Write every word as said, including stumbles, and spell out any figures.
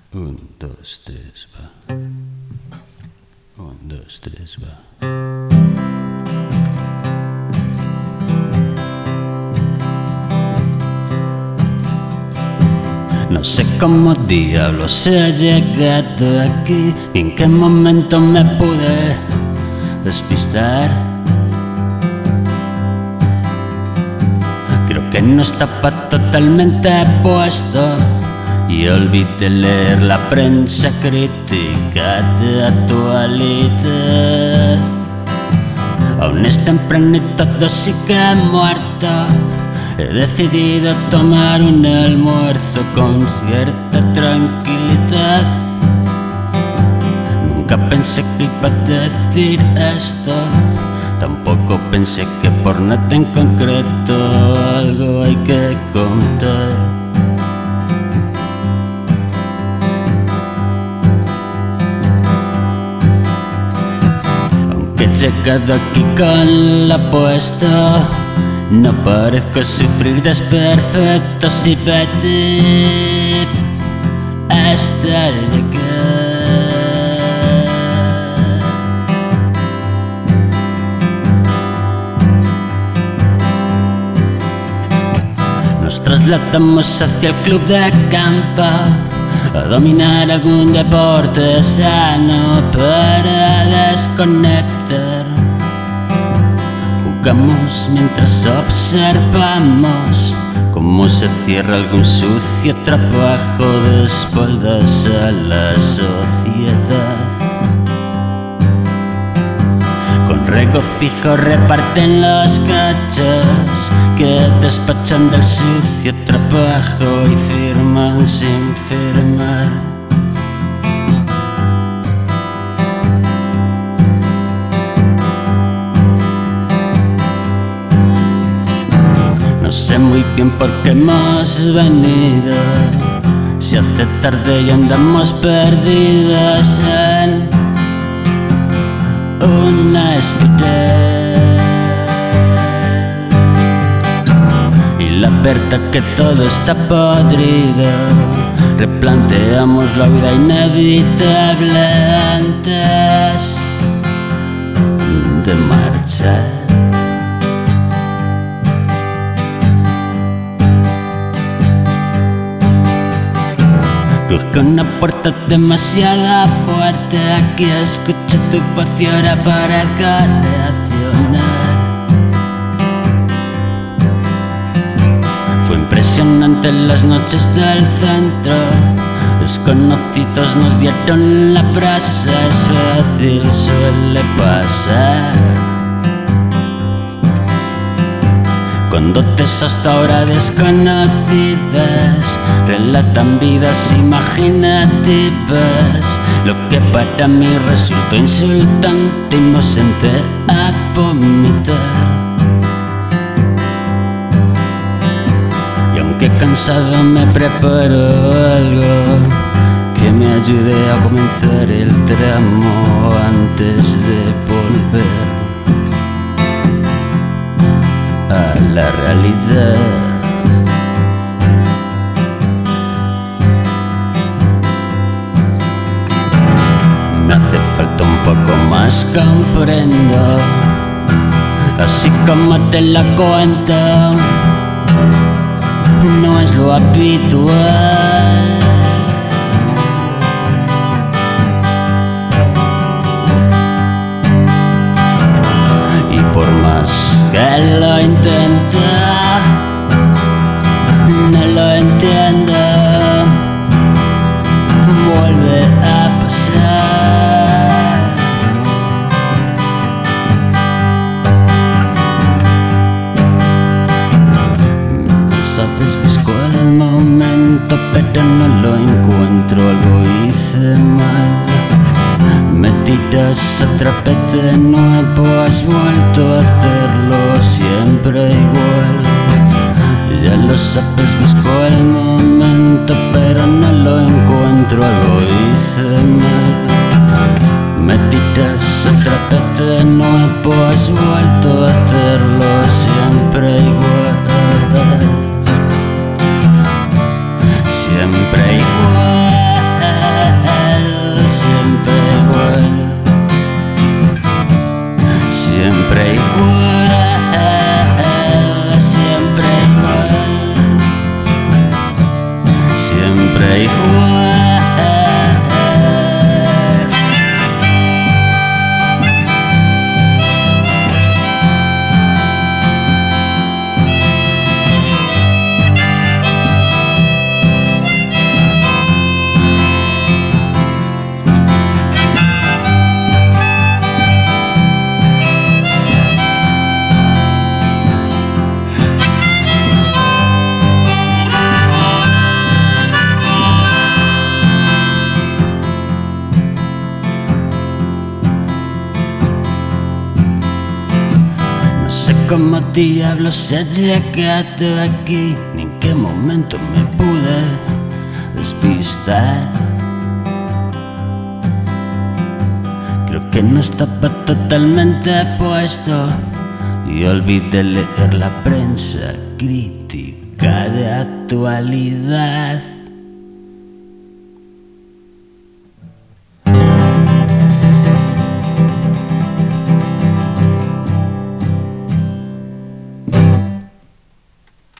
Un, dos, tres, va. Un, dos, tres, va. No sé cómo diablos se ha llegado aquí, ni en qué momento me pude despistar. Creo que no estaba totalmente puesto y olvidé leer la prensa crítica de actualidad. Aún es temprano y todo sigue muerto. He decidido tomar un almuerzo con cierta tranquilidad. Nunca pensé que iba a decir esto, tampoco pensé que por nada en concreto algo hay que contar. Aunque he llegado aquí con la apuesta, no parezco sufrir desperfectos si pedir hasta llegar. Nos trasladamos hacia el club de campo a dominar algún deporte sano para desconectar. Jugamos mientras observamos cómo se cierra algún sucio trabajo de espaldas a la sociedad. Con regocijo reparten los cachos que despachan del sucio trabajo y firman sin firmar. No sé muy bien por qué hemos venido, se hace tarde y andamos perdidos en una espiral. Y la verdad que todo está podrido, replanteamos la vida inevitable antes de marchar. Cruje una puerta demasiado fuerte, aquí escuché tu voz y ahora parezco reaccionar. Fue impresionante las noches del centro, desconocidos nos dieron la brasa, es fácil, suele pasar. Cuando tres hasta ahora desconocidas relatan vidas imaginativas, lo que para mí resultó insultante y me senté a vomitar. Y aunque cansado me preparo algo que me ayude a comenzar el tramo antes de volver a la realidad. Me hace falta un poco más, comprendo, así como te la cuento, no es lo habitual. Y por más que lo intenta, no lo entiendo, vuelve a pasar. No sabes, busco el momento pero no lo encuentro, algo hice mal. Me tiras otra vez de nuevo, has vuelto a hacerlo siempre igual. Ya lo sabes, busco el momento pero no lo encuentro, algo hice mal. Me tiras otra vez de nuevo, has vuelto a hacerlo siempre igual. Siempre igual. siempre igual, siempre igual, siempre igual, siempre igual. No sé cómo diablos se ha llegado aquí, ni en qué momento me pude despistar. Creo que no estaba totalmente puesto y olvidé leer la prensa crítica de actualidad.